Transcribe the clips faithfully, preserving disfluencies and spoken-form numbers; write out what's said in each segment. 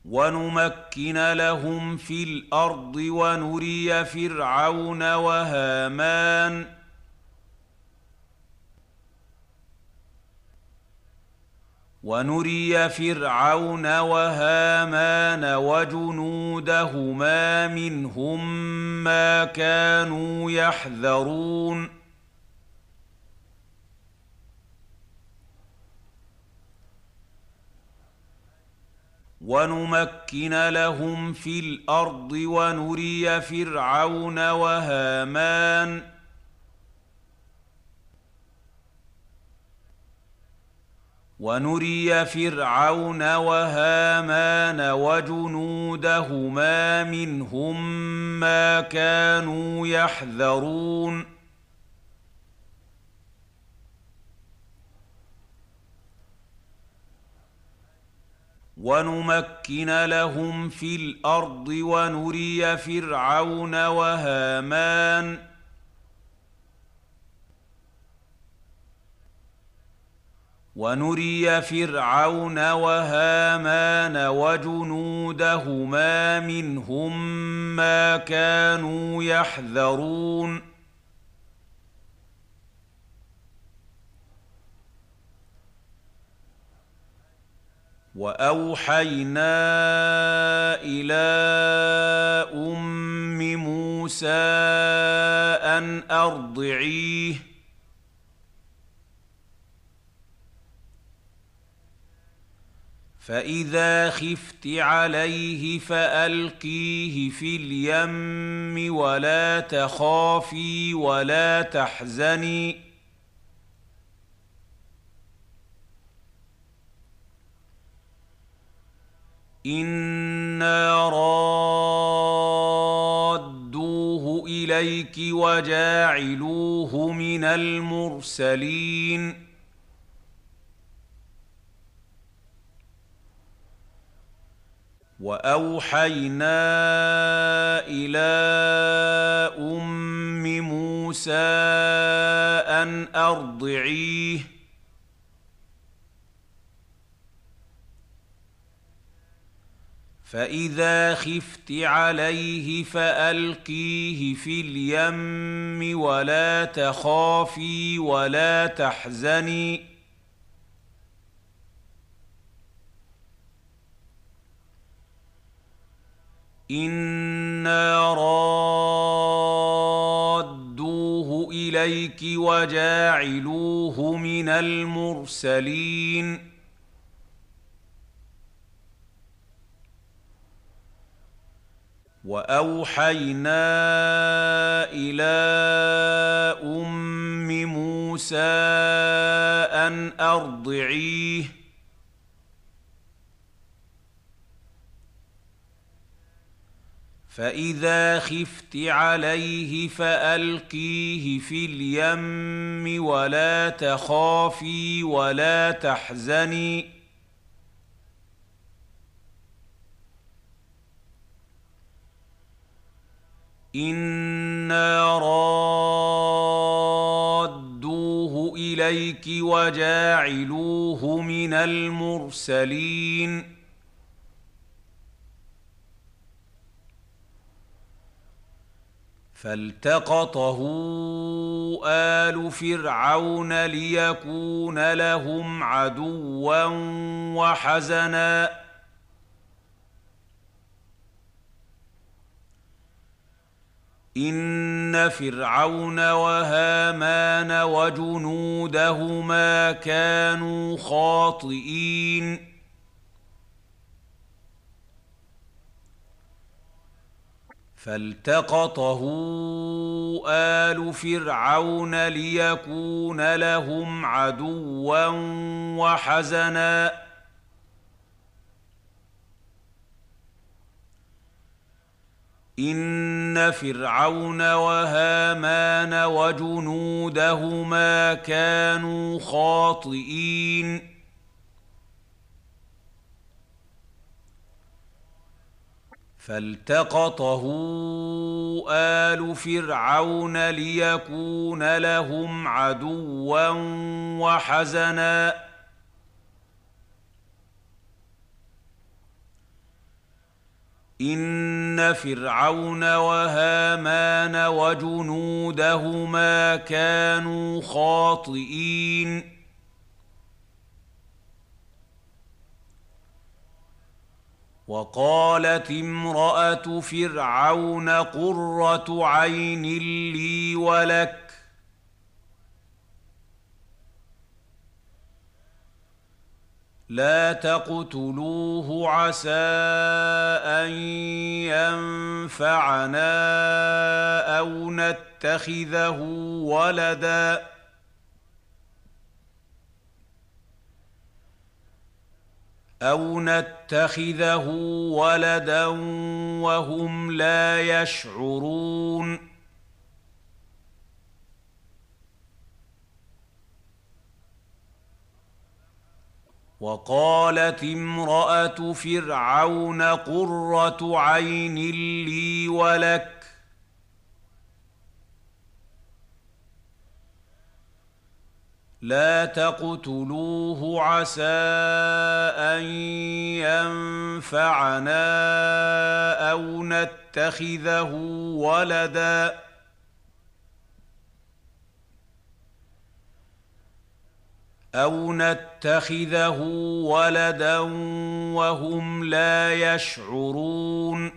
ونمكن لهم في الأرض ونري فرعون وهامان ونري فرعون وهامان وجنودهما منهم ما كانوا يحذرون ونمكن لهم في الأرض ونري فرعون وهامان ونري فرعون وهامان وجنودهما منهم ما كانوا يحذرون ونمكن لهم في الأرض ونري فرعون وهامان ونري فرعون وهامان وجنودهما منهم ما كانوا يحذرون وأوحينا إلى أم موسى أن أرضعيه فإذا خفت عليه فألقيه في اليم ولا تخافي ولا تحزني إنا رادوه إليك وجاعلوه من المرسلين وأوحينا إلى أم موسى أن أرضعيه فإذا خفت عليه فألقيه في اليم ولا تخافي ولا تحزني إنا رادوه إليك وجاعلوه من المرسلين وأوحينا إلى أم موسى أن أرضعيه فإذا خفت عليه فألقيه في اليم ولا تخافي ولا تحزني إنا رادوه إليك وجاعلوه من المرسلين فالتقطه آل فرعون ليكون لهم عدوا وحزنا إن فرعون وهامان وجنودهما كانوا خاطئين فالتقطه آل فرعون ليكون لهم عدوا وحزنا إن فرعون وهامان وجنودهما كانوا خاطئين فالتقطه آل فرعون ليكون لهم عدوا وحزنا إن فرعون وهامان وجنودهما كانوا خاطئين وقالت امرأة فرعون قرة عين لي ولك لا تقتلوه عسى أن ينفعنا أو نتخذه ولدا أو نتخذه ولدا وهم لا يشعرون وقالت امرأة فرعون قرة عين لي ولك لا تقتلوه عسى أن ينفعنا أو نتخذه ولدا أو نتخذه ولدا وهم لا يشعرون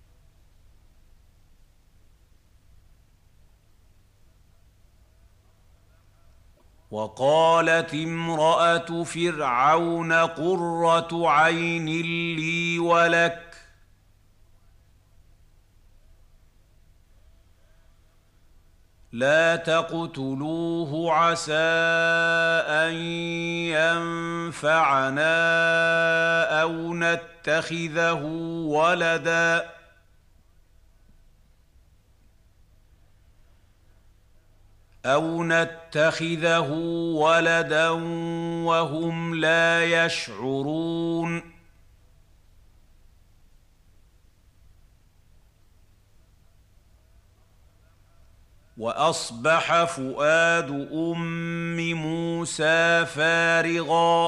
وقالت امرأة فرعون قرة عين لي ولك لا تقتلوه عسى أن ينفعنا أو نتخذه ولدا أو نتخذه ولدا وهم لا يشعرون وأصبح فؤاد أم موسى فارغا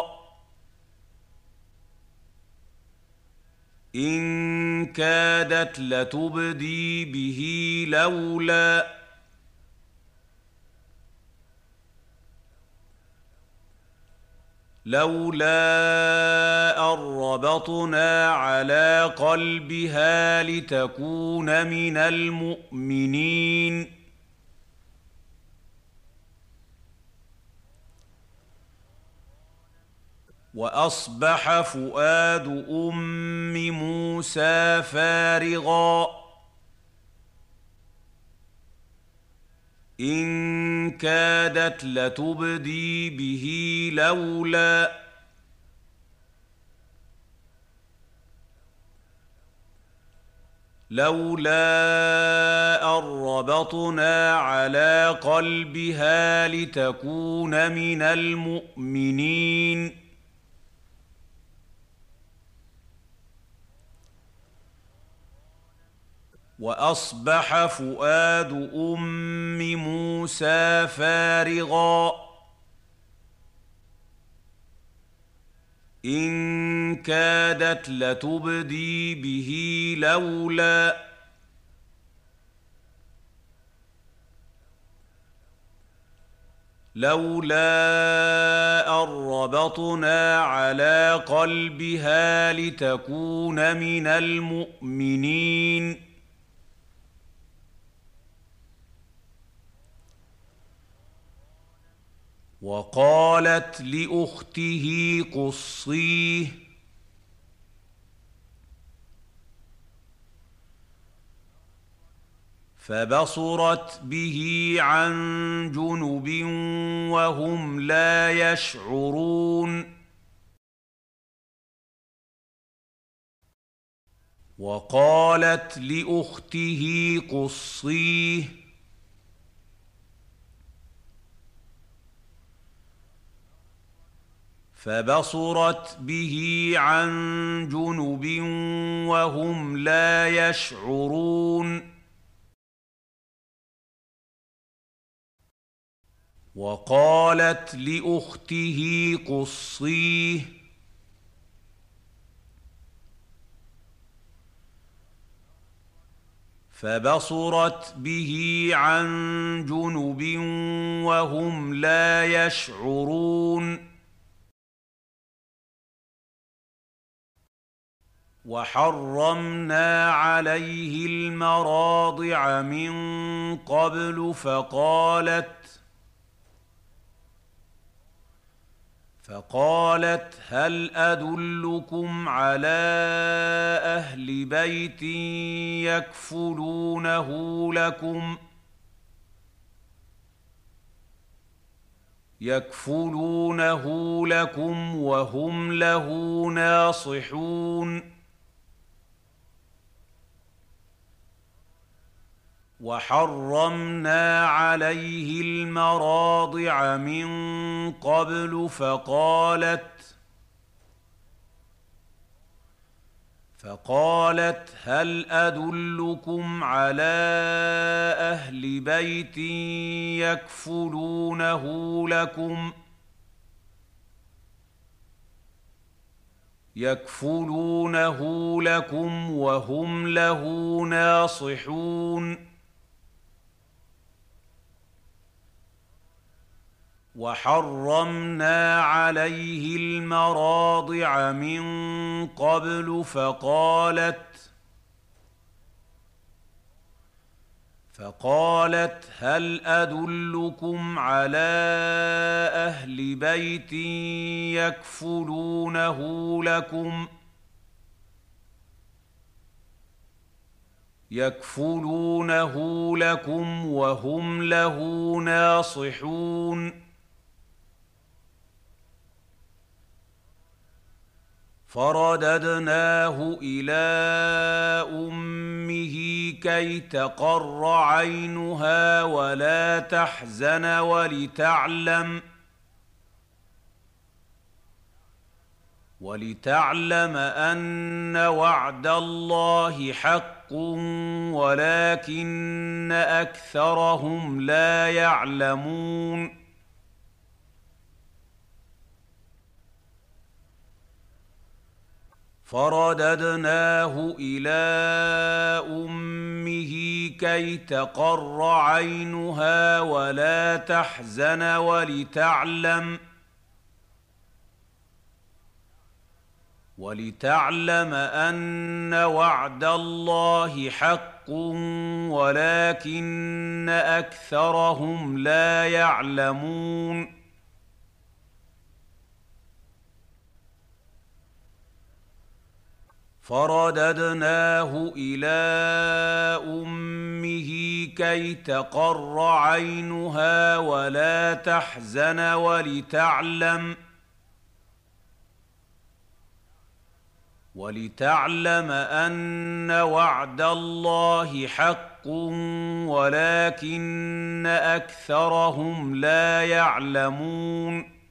إن كادت لتبدي به لولا لولا أن ربطنا على قلبها لتكون من المؤمنين وأصبح فؤاد أم موسى فارغا إن كادت لتبدي به لولا لولا أن ربطنا على قلبها لتكون من المؤمنين وأصبح فؤاد أم موسى فارغا إن كادت لتبدي به لولا لولا أن ربطنا على قلبها لتكون من المؤمنين وقالت لأخته قصيه فبصرت به عن جنب وهم لا يشعرون وقالت لأخته قصيه فبصرت به عن جنب وهم لا يشعرون وقالت لأخته قصيه فبصرت به عن جنب وهم لا يشعرون وحرمنا عليه المراضع من قبل فقالت فقالت هل أدلكم على أهل بيت يكفلونه لكم يكفلونه لكم وهم له ناصحون وحرمنا عليه المراضع من قبل فقالت فقالت هل أدلكم على أهل بيت يكفلونه لكم يكفلونه لكم وهم له ناصحون وحرمنا عليه المراضع من قبل فقالت فقالت هل أدلكم على أهل بيت يكفلونه لكم يكفلونه لكم وهم له ناصحون فرددناه إلى أمه كي تقر عينها ولا تحزن ولتعلم ولتعلم أن وعد الله حق ولكن أكثرهم لا يعلمون فرددناه إلى أمه كي تقر عينها ولا تحزن ولتعلم ولتعلم أن وعد الله حق ولكن أكثرهم لا يعلمون فرددناه إلى أمه كي تقر عينها ولا تحزن ولتعلم ولتعلم أن وعد الله حق ولكن أكثرهم لا يعلمون